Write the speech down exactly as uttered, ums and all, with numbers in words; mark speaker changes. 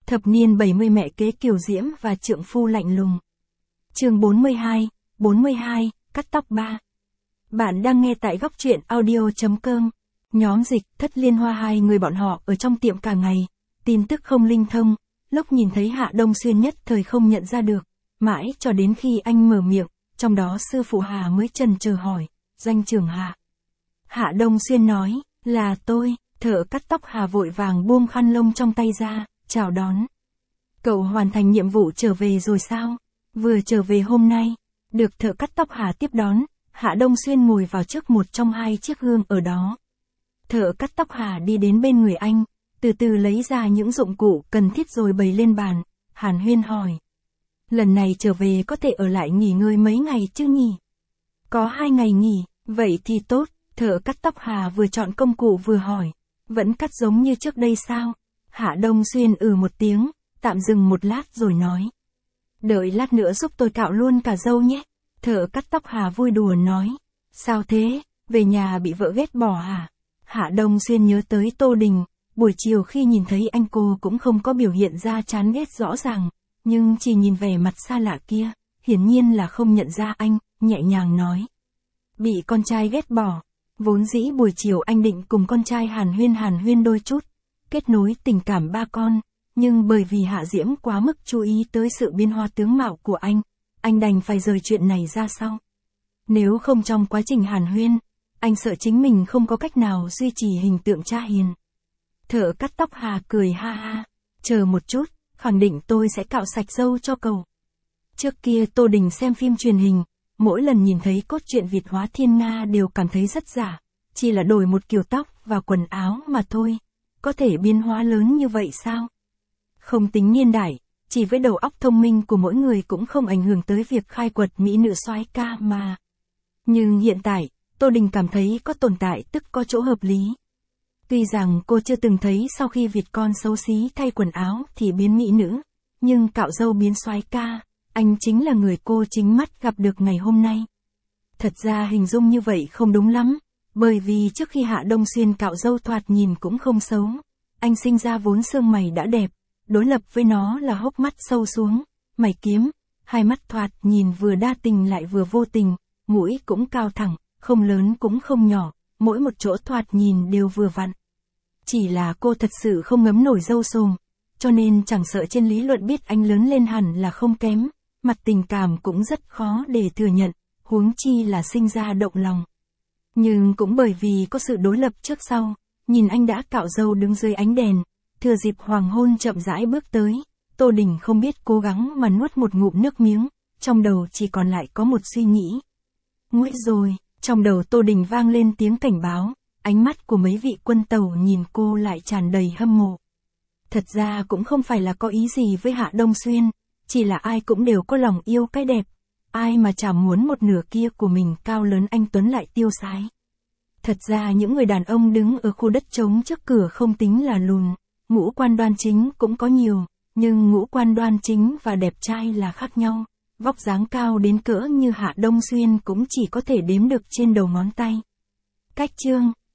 Speaker 1: Thập niên bảy mươi mẹ kế Kiều Diễm và trượng phu lạnh lùng. Chương bốn mươi hai, bốn mươi hai, cắt tóc ba. Bạn đang nghe tại góc truyện audio chấm com. Nhóm Dịch, Thất Liên Hoa hai người bọn họ ở trong tiệm cả ngày, tin tức không linh thông, lúc nhìn thấy Hạ Đông Xuyên nhất thời không nhận ra được, mãi cho đến khi anh mở miệng, trong đó sư phụ Hà mới chần chờ hỏi, doanh trưởng Hạ. Hạ Đông Xuyên nói, là tôi, thợ cắt tóc Hà vội vàng buông khăn lông trong tay ra, chào đón. Cậu hoàn thành nhiệm vụ trở về rồi sao? Vừa trở về hôm nay, được thợ cắt tóc Hà tiếp đón, Hạ Đông Xuyên ngồi vào trước một trong hai chiếc gương ở đó. Thợ cắt tóc Hà đi đến bên người anh, từ từ lấy ra những dụng cụ cần thiết rồi bày lên bàn, hàn huyên hỏi. Lần này trở về có thể ở lại nghỉ ngơi mấy ngày chứ nhỉ? Có hai ngày nghỉ, vậy thì tốt, thợ cắt tóc Hà vừa chọn công cụ vừa hỏi. Vẫn cắt giống như trước đây sao? Hạ Đông Xuyên ừ một tiếng, tạm dừng một lát rồi nói. Đợi lát nữa giúp tôi cạo luôn cả râu nhé. Thợ cắt tóc Hà vui đùa nói. Sao thế, về nhà bị vợ ghét bỏ hả? Hạ Đông Xuyên nhớ tới Tô Đình, buổi chiều khi nhìn thấy anh cô cũng không có biểu hiện ra chán ghét rõ ràng, nhưng chỉ nhìn vẻ mặt xa lạ kia, hiển nhiên là không nhận ra anh, nhẹ nhàng nói. Bị con trai ghét bỏ. Vốn dĩ buổi chiều anh định cùng con trai hàn huyên hàn huyên đôi chút, kết nối tình cảm ba con, nhưng bởi vì Hạ Diễm quá mức chú ý tới sự biến hóa tướng mạo của anh, anh đành phải rời chuyện này ra sau. Nếu không trong quá trình hàn huyên, anh sợ chính mình không có cách nào duy trì hình tượng cha hiền. Thợ cắt tóc Hà cười ha ha, chờ một chút, khẳng định tôi sẽ cạo sạch râu cho cậu. Trước kia Tô Đình xem phim truyền hình, mỗi lần nhìn thấy cốt truyện Việt hóa thiên Nga đều cảm thấy rất giả, chỉ là đổi một kiểu tóc và quần áo mà thôi, có thể biến hóa lớn như vậy sao? Không tính niên đại, chỉ với đầu óc thông minh của mỗi người cũng không ảnh hưởng tới việc khai quật mỹ nữ soái ca mà. Nhưng hiện tại, Tô Đình cảm thấy có tồn tại tức có chỗ hợp lý. Tuy rằng cô chưa từng thấy sau khi Việt con xấu xí thay quần áo thì biến mỹ nữ, nhưng cạo râu biến soái ca. Anh chính là người cô chính mắt gặp được ngày hôm nay. Thật ra hình dung như vậy không đúng lắm, bởi vì trước khi Hạ Đông Xuyên cạo râu thoạt nhìn cũng không xấu. Anh sinh ra vốn xương mày đã đẹp, đối lập với nó là hốc mắt sâu xuống, mày kiếm, hai mắt thoạt nhìn vừa đa tình lại vừa vô tình, mũi cũng cao thẳng, không lớn cũng không nhỏ, mỗi một chỗ thoạt nhìn đều vừa vặn. Chỉ là cô thật sự không ngấm nổi râu xồm, cho nên chẳng sợ trên lý luận biết anh lớn lên hẳn là không kém. Mặt tình cảm cũng rất khó để thừa nhận, huống chi là sinh ra động lòng. Nhưng cũng bởi vì có sự đối lập trước sau, nhìn anh đã cạo râu đứng dưới ánh đèn, thừa dịp hoàng hôn chậm rãi bước tới, Tô Đình không biết cố gắng mà nuốt một ngụm nước miếng, trong đầu chỉ còn lại có một suy nghĩ. Nguội rồi, trong đầu Tô Đình vang lên tiếng cảnh báo, ánh mắt của mấy vị quân tàu nhìn cô lại tràn đầy hâm mộ. Thật ra cũng không phải là có ý gì với Hạ Đông Xuyên. Chỉ là ai cũng đều có lòng yêu cái đẹp, ai mà chả muốn một nửa kia của mình cao lớn anh tuấn lại tiêu sái. Thật ra những người đàn ông đứng ở khu đất trống trước cửa không tính là lùn, ngũ quan đoan chính cũng có nhiều, nhưng ngũ quan đoan chính và đẹp trai là khác nhau, vóc dáng cao đến cỡ như Hạ Đông Xuyên cũng chỉ có thể đếm được trên đầu ngón tay. Cách chương,